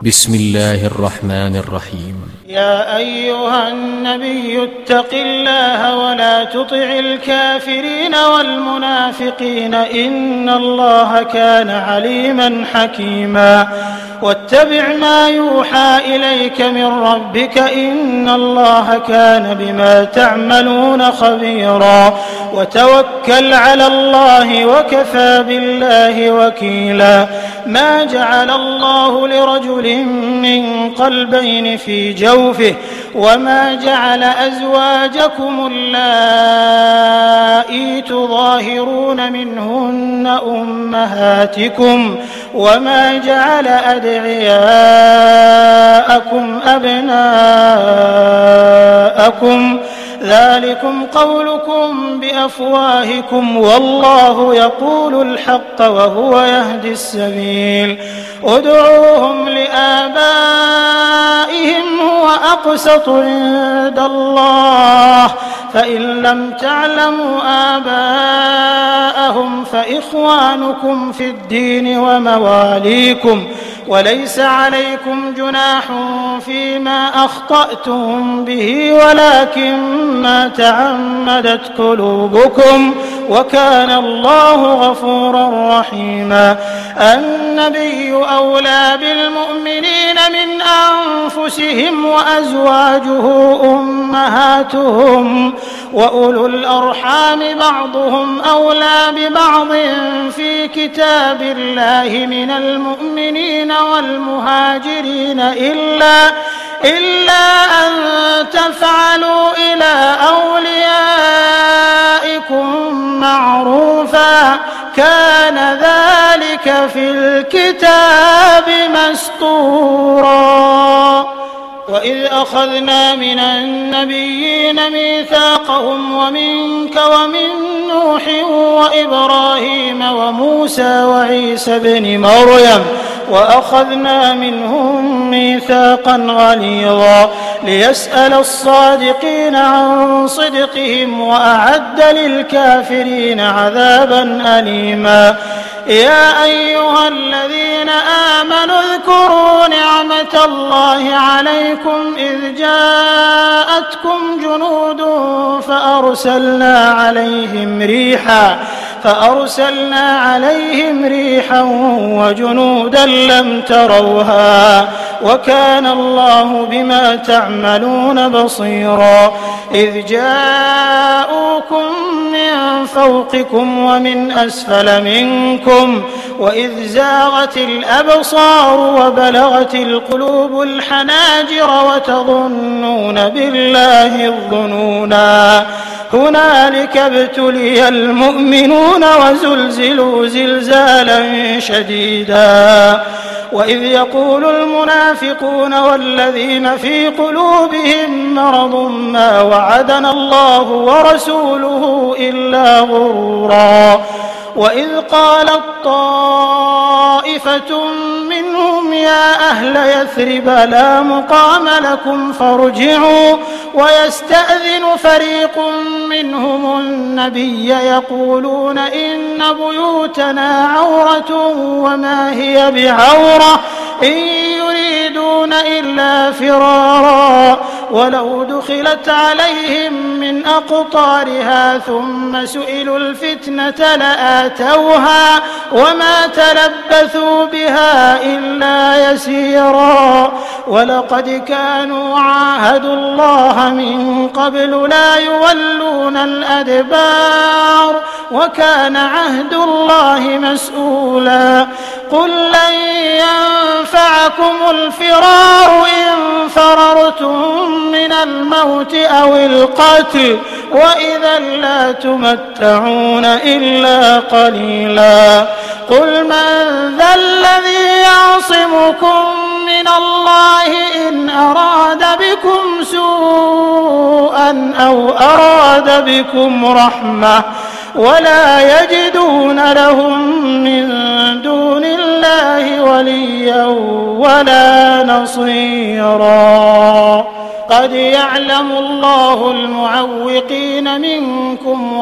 بسم الله الرحمن الرحيم. يا أيها النبي اتق الله ولا تطع الكافرين والمنافقين إن الله كان عليما حكيما. واتبع ما يوحى إليك من ربك إن الله كان بما تعملون خبيرا. وتوكل على الله وكفى بالله وكيلا. ما جعل الله لرجل من قلبين في جوفه وما جعل أزواجكم اللائي تظاهرون منهن أمهاتكم وما جعل أدعياءكم أبناءكم ذلكم قولكم بأفواهكم والله يقول الحق وهو يهدي السبيل. ادعوهم لآبائهم هو أقسط عند الله فإن لم تعلموا آباءهم فإخوانكم في الدين ومواليكم وليس عليكم جناح فيما أخطأتم به ولكن ما تعمدت قلوبكم وكان الله غفورا رحيما. النبي أولى بالمؤمنين من أنفسهم وأزواجه أمهاتهم وأولو الأرحام بعضهم أولى ببعض في كتاب الله من المؤمنين والمهاجرين إلا أن تفعلوا إلى أوليائكم معروفا كان ذلك في الكتاب مسطورا. وإذ أخذنا من النبيين ميثاقهم ومنك ومن نوح وإبراهيم وموسى وعيسى ابن مريم وأخذنا منهم ميثاقا غليظا ليسأل الصادقين عن صدقهم وأعد للكافرين عذابا أليما. يا أيها الذين آمنوا اذكروا نعمة الله عليكم إذ جاءتكم جنود فأرسلنا عليهم ريحا وجنودا لم تروها وكان الله بما تعملون بصيرا. إذ جاءوكم من فوقكم ومن أسفل منكم وإذ زاغت الأبصار وبلغت القلوب الحناجر وتظنون بالله الظنونا. هنالك ابتلي المؤمنون وزلزلوا زلزالا شديدا. وإذ يقول المنافقون والذين في قلوبهم مرض ما وعدنا الله ورسوله إلا غرورا. وإذ قالت طائفة منهم يا أهل يثرب لا مقام لكم فارجعوا ويستأذن فريق منهم النبي يقولون إن بيوتنا عورة وما هي بعورة إن يريدون إلا فرارا ولو دخلت عليهم من أقطارها ثم سئلوا الفتنة لآتوها وما تلبثوا بها إلا يسيرا. ولقد كانوا عاهدوا الله من قبل لا يولون الأدبار وكان عهد الله مسؤولا. قل لن ينفعكم الفرار إن فررتم من الموت أو القتل وإذا لا تمتعون إلا قليلا. قل من ذا الذي يعصمكم من الله إن أراد بكم سوءا أو أراد بكم رحمة ولا يجدون لهم من دون الله وليا ولا نصيرا. قد يعلم الله المعوقين منكم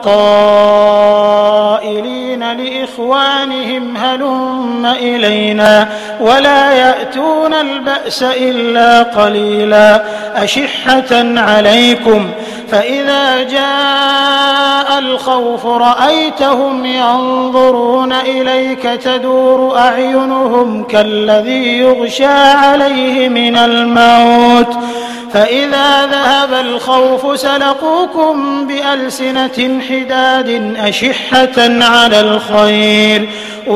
والقائلين لإخوانهم هلم إلينا ولا يأتون البأس إلا قليلا أشحة عليكم فإذا جاء الخوف رأيتهم ينظرون إليك تدور أعينهم كالذي يغشى عليه من الموت فإذا ذهب الخوف سلقوكم بألسنة حداد أشحة على الخير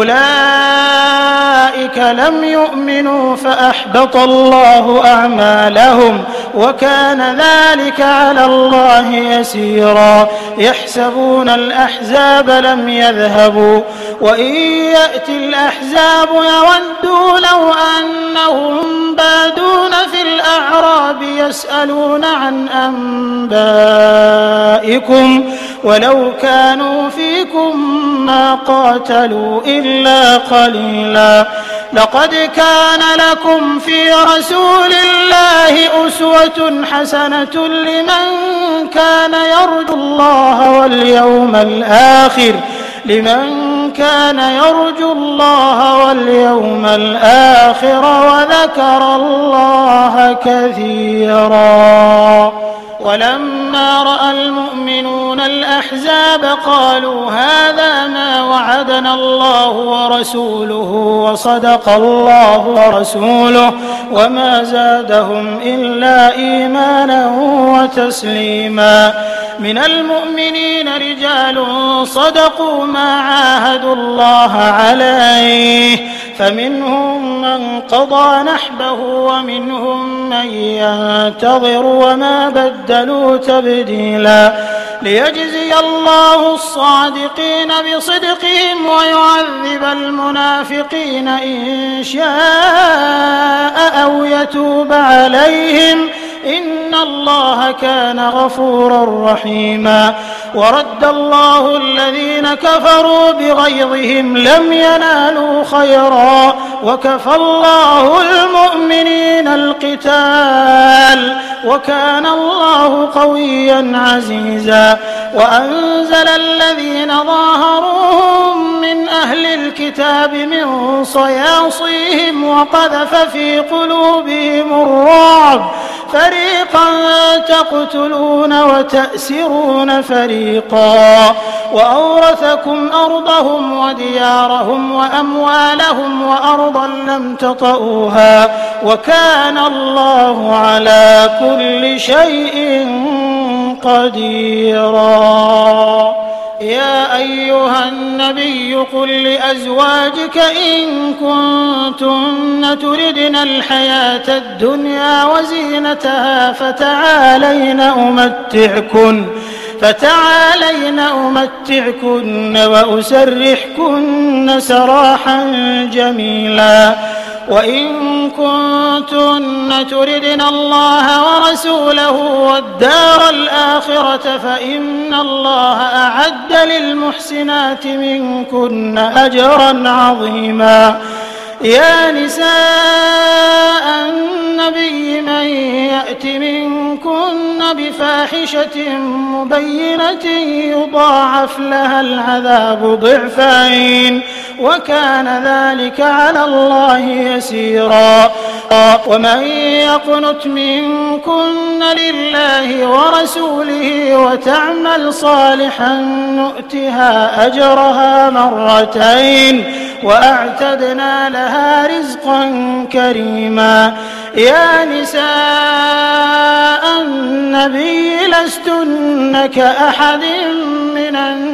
أولئك لم يؤمنوا فأحبط الله أعمالهم وكان ذلك على الله يسيرا يحسبون الأحزاب لم يذهبوا وإن يأتي الأحزاب يودوا لو أنهم بادون في الأعراب يسألون عن أنبائكم ولو كانوا فيكم ما قاتلوا إلا قليلا لقد كان لكم في رسول الله أسوة حسنة لمن كان يرجو الله واليوم الآخر وذكر الله كثيرا ولما رأى المؤمنون الأحزاب قالوا هذا ما وعدنا الله ورسوله وصدق الله ورسوله وما زادهم إلا إيمانا وتسليما من المؤمنين رجال صدقوا ما عاهدوا الله عليه فمنهم من قضى نحبه ومنهم من ينتظر وما بدلوا تبديلا ليجزي الله الصادقين بصدقهم ويعذب المنافقين إن شاء أو يتوب عليهم إن الله كان غفورا رحيما ورد الله الذين كفروا بغيظهم لم ينالوا خيرا وكفى الله المؤمنين القتال وكان الله قويا عزيزا وأنزل الذين ظاهروهم من أهل الكتاب من صياصيهم وقذف في قلوبهم الرعب فريقا تقتلون وتأسرون فريقا وأورثكم أرضهم وديارهم وأموالهم وأرضا لم تطئوها وكان الله على كل شيء قديرا يا أيها النبي قل لأزواجك إن كنتن تردن الحياة الدنيا وزينتها فتعالين أمتعكن وأسرحكن سراحا جميلا وإن كنتن تردن الله ورسوله والدار الآخرة فإن الله أعد للمحسنات منكن أجرا عظيما يا نساء النبي من يأت منكن بفاحشة مبينة يضاعف لها العذاب ضعفين وكان ذلك على الله يسيرا ومن يقنت منكن لله ورسوله وتعمل صالحا نؤتها أجرها مرتين وأعتدنا لها رزقا كريما يا نساء النبي لستن كأحد من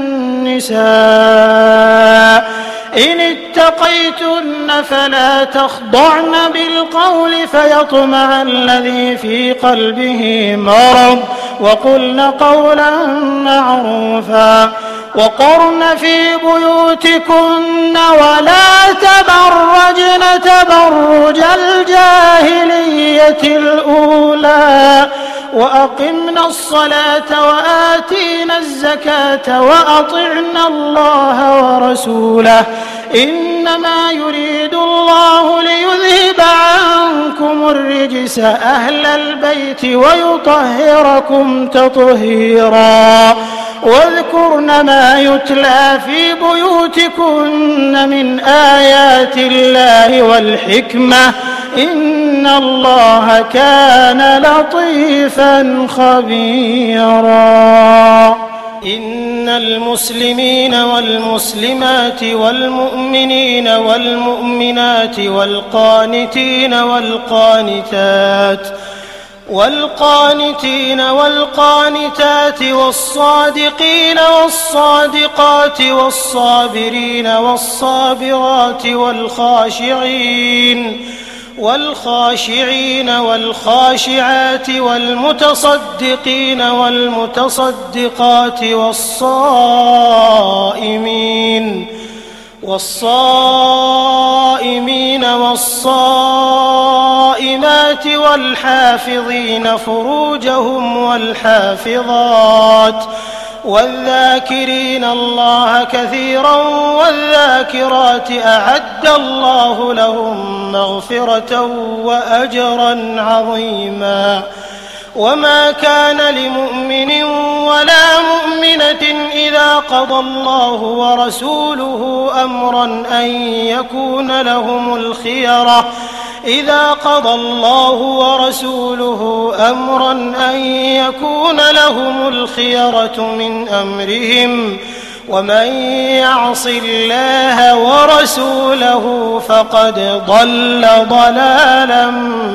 النساء إن اتقيتن فلا تخضعن بالقول فيطمع الذي في قلبه مرض وقلن قولا معروفا وقرن في بيوتكن ولا تبرجن تبرج الجاهلية الأولى وأقمنا الصلاة وآتينا الزكاة وأطعنا الله ورسوله إنما يريد الله ليذهب عنكم الرجس الرجس أهل البيت ويطهركم تطهيرا واذكرن ما يتلى في بيوتكن من آيات الله والحكمة إن الله كان لطيفا خبيرا إن المسلمين والمسلمات والمؤمنين والمؤمنات والقانتين والقانتات والصادقين والصادقات والصابرين والصابرات والخاشعين والخاشعات والمتصدقين والمتصدقات والصائمين والصائمات والحافظين فروجهم والحافظات والذاكرين الله كثيرا والذاكرات أعد الله لهم مغفرة وأجرا عظيما وما كان لمؤمن ولا مؤمنة إذا قضى الله ورسوله أمرا أن يكون لهم الخيرة من أمرهم ومن يعص الله ورسوله فقد ضل ضلالا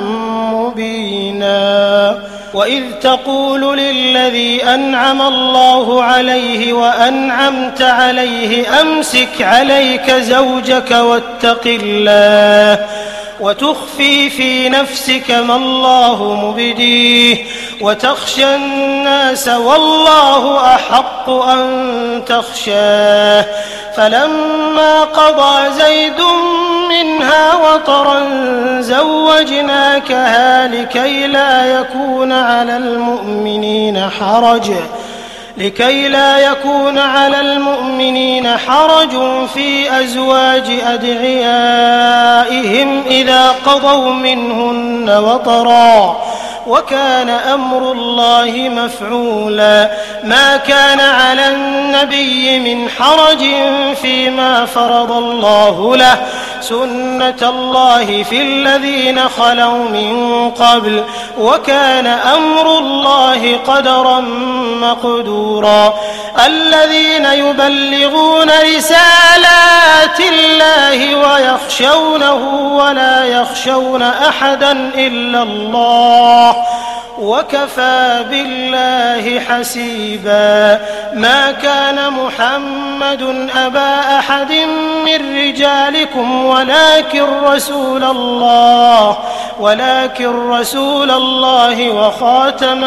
مبينا وإذ تقول للذي أنعم الله عليه وأنعمت عليه أمسك عليك زوجك واتق الله وتخفي في نفسك ما الله مبديه وتخشى الناس والله أحق أن تخشاه فلما قضى زيد منها وطرا زوجناكها لكي لا يكون على المؤمنين حرج في أزواج أدعيائهم إذا قضوا منهن وطرا وكان أمر الله مفعولا ما كان على النبي من حرج فيما فرض الله له سنة الله في الذين خلوا من قبل وكان أمر الله قدرا مقدورا الذين يبلغون رسالات الله ويخشونه ولا يخشون أحدا إلا الله وكفى بالله حسيبا ما كان محمد أبا أحد من رجالكم ولكن رسول الله وخاتم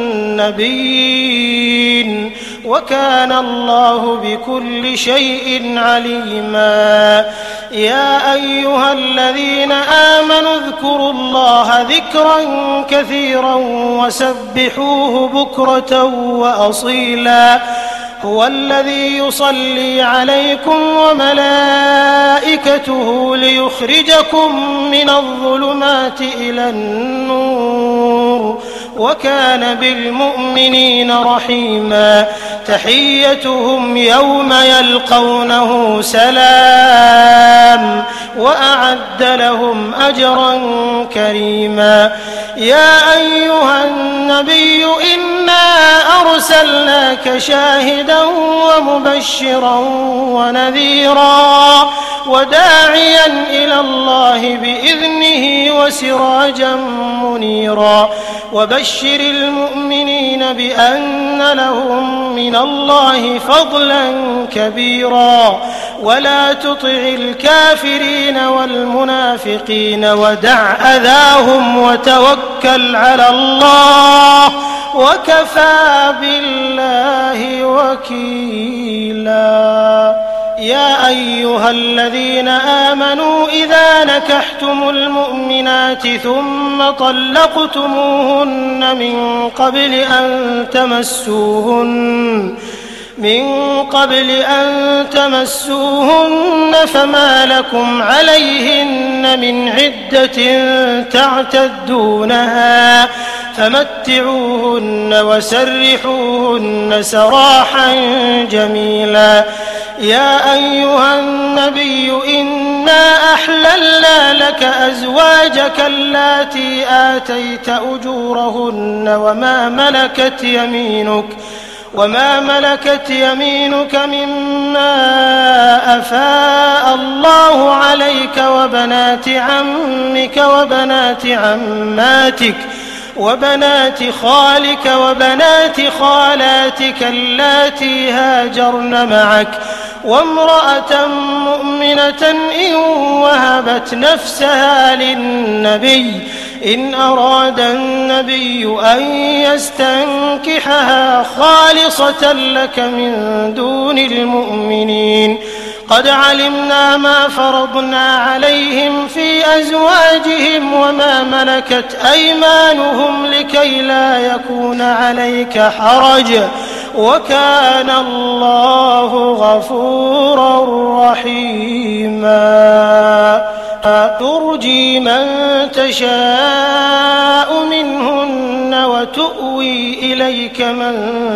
النبيين وكان الله بكل شيء عليما يا أيها الذين آمنوا اذكروا الله ذكرا كثيرا وسبحوه بكرة وأصيلا هو الذي يصلي عليكم وملائكته ليخرجكم من الظلمات إلى النور وكان بالمؤمنين رحيما تحيتهم يوم يلقونه سلام وأعد لهم أجرا كريما يا أيها النبي إنا أرسلناك شاهدا ومبشرا ونذيرا وداعيا إلى الله بإذنه وسراجا منيرا وبشر المؤمنين بأن لهم من الله فضلا كبيرا ولا تطع الكافرين والمنافقين ودع أذاهم وتوكل على الله وكفى بالله وكيلا يا أيها الذين آمنوا إذا نكحتم المؤمنات ثم طلقتموهن من قبل أن تمسوهن من قبل أن تمسوهن فما لكم عليهن من عدة تعتدونها فمتعوهن وسرحوهن سراحا جميلا. يا أيها النبي إنا أحللنا لك أزواجك اللاتي آتيت أجورهن وما ملكت يمينك مما أفاء الله عليك وبنات عمك وبنات عماتك وبنات خالك وبنات خالاتك اللاتي هاجرن معك وامرأة مؤمنة إن وهبت نفسها للنبي إن أراد النبي أن يستنكحها خالصة لك من دون المؤمنين. قد علمنا ما فرضنا عليهم في أزواجهم وما ملكت أيمانهم لكي لا يكون عليك حرج وكان الله غفورا رحيما. ترجي من تشاء منهن وتؤوي إليك من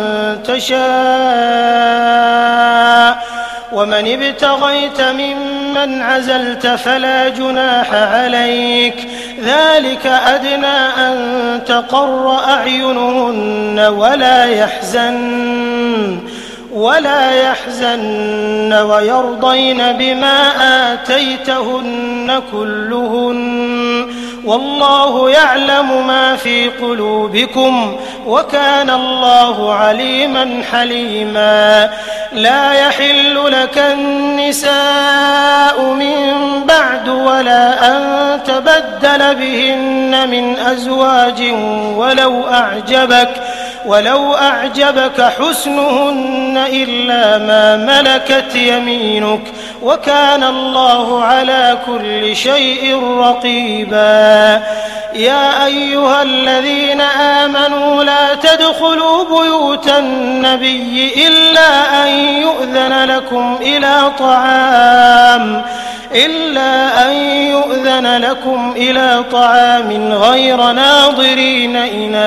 تشاء ومن ابتغيت ممن عزلت فلا جناح عليك ذلك أدنى أن تقر أعينهن ولا يحزن ويرضين بما آتيتهن كلهن والله يعلم ما في قلوبكم وكان الله عليما حليما. لا يحل لك النساء من بعد ولا أن تبدل بهن من أزواج ولو أعجبك حسنهن إلا ما ملكت يمينك وكان الله على كل شيء رقيبا. يا أيها الذين آمنوا لا تدخلوا بيوت النبي إلا أن يؤذن لكم إلى طعام غير ناظرين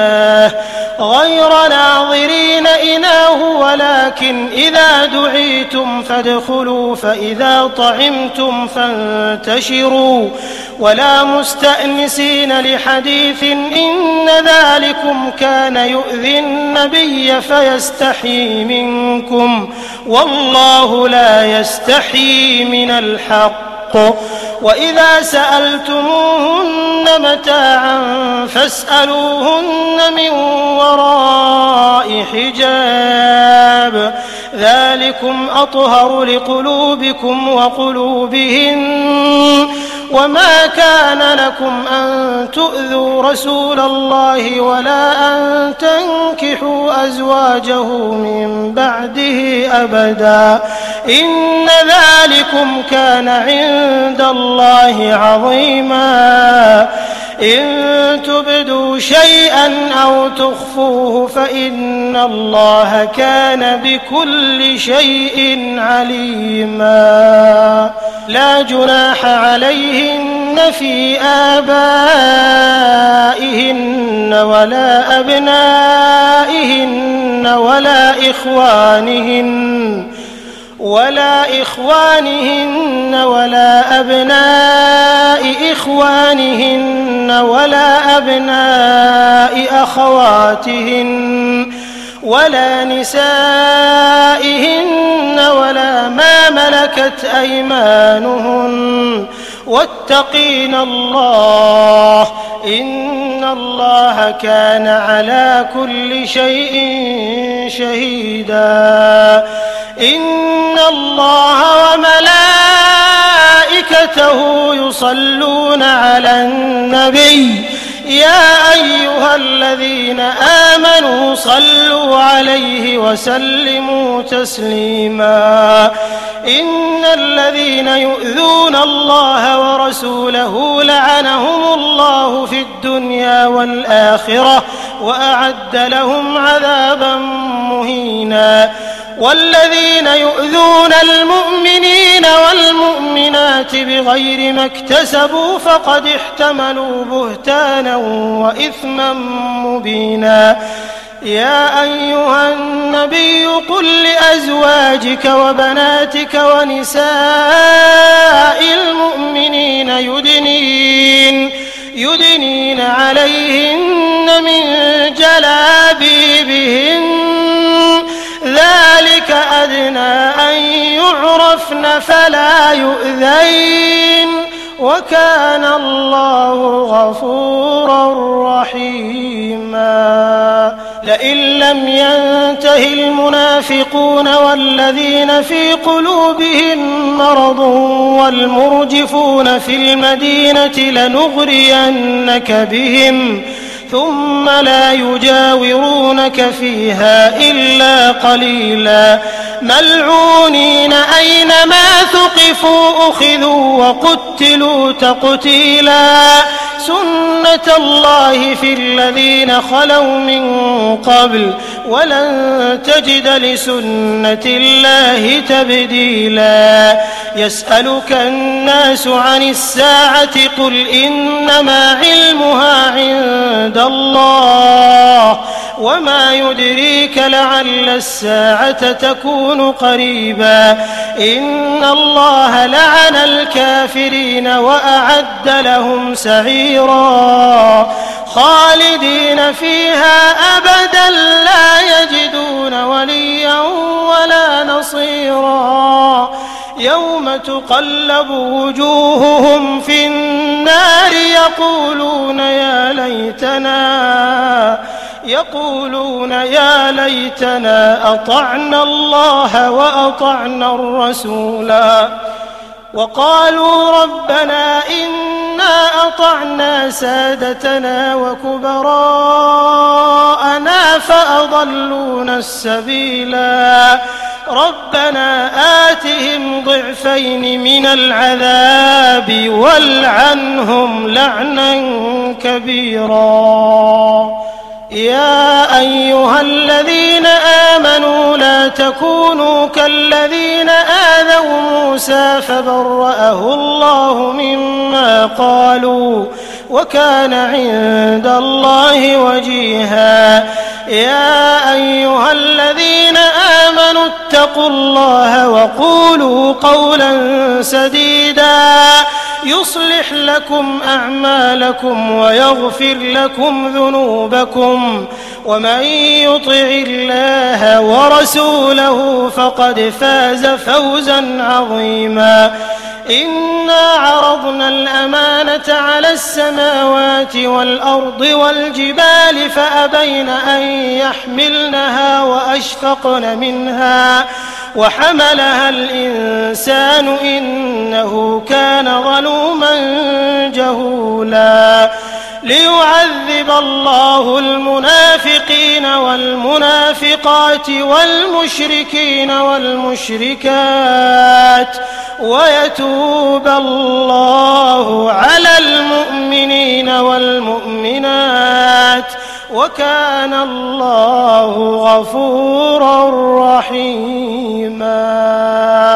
إناه ولكن إذا دعيتم فادخلوا فإذا طعمتم فانتشروا ولا مستأنسين لحديث إن ذلكم كان يؤذي النبي فيستحيي منكم والله لا يستحيي من الحق. وإذا سألتموهن متاعا فاسألوهن من وراء حجاب ذلكم أطهر لقلوبكم وقلوبهن. وما كان لكم أن تؤذوا رسول الله ولا أن تنكحوا أزواجه من بعده أبدا إن ذلكم كان عند الله عظيما. إن تبدوا شيئا أو تخفوه فإن الله كان بكل شيء عليما. لا جناح عليهن في آبائهن ولا أبنائهن ولا إخوانهن ولا أبناء إخوانهن ولا أبناء أخواتهن ولا نسائهن ولا ما ملكت أيمانهن واتقين الله إن الله كان على كل شيء شهيدا. إن الله وملائكته يصلون على النبي يا أيها الذين آمنوا صلوا عليه وسلموا تسليما. إن الذين يؤذون الله ورسوله لعنهم الله في الدنيا والآخرة وأعد لهم عذابا مهينا. والذين يؤذون المؤمنين والمؤمنات بغير ما اكتسبوا فقد احتملوا بهتانا وإثما مبينا. يا أيها النبي قل لأزواجك وبناتك ونساء المؤمنين يدنين عليهن من جلابيبهن ذلك أدنى أن يعرفن فلا يؤذين وكان الله غفورا رحيما. لئن لم ينته المنافقون والذين في قلوبهم مرض والمرجفون في المدينة لنغرينك بهم ثم لا يجاورونك فيها إلا قليلا ملعونين أينما ثقفوا أخذوا وقتلوا تقتيلا. سنة الله في الذين خلوا من قبل ولن تجد لسنة الله تبديلا. يسألك الناس عن الساعة قل إنما علمها عند الله وما يدريك لعل الساعة تكون قريبا. إن الله لعن الكافرين وأعد لهم سعيرا خالدين فيها أبدا لا يجدون وليا ولا نصيرا. يوم تقلب وجوههم في النار يقولون يا ليتنا أطعنا الله وأطعنا الرسولا وقالوا ربنا إنا أطعنا سادتنا وكبراءنا فأضلونا السبيلا. ربنا آتهم ضعفين من العذاب والعنهم لعنا كبيرا. يا أيها الذين آمنوا لا تكونوا كالذين آذوا موسى فبرأه الله مما قالوا وكان عند الله وجيها. يا أيها الذين آمنوا اتقوا الله وقولوا قولا سديدا يصلح لكم أعمالكم ويغفر لكم ذنوبكم ومن يطع الله ورسوله فقد فاز فوزا عظيما. إنا عرضنا الأمانة على السماوات والأرض والجبال فأبين أن يحملنها وأشفقن منها وحملها الإنسان إنه كان ظلوما جهولا. ليعذب الله المنافقين والمنافقات والمشركين والمشركات ويتوب الله على المؤمنين والمؤمنات وكان الله غفورا رحيما.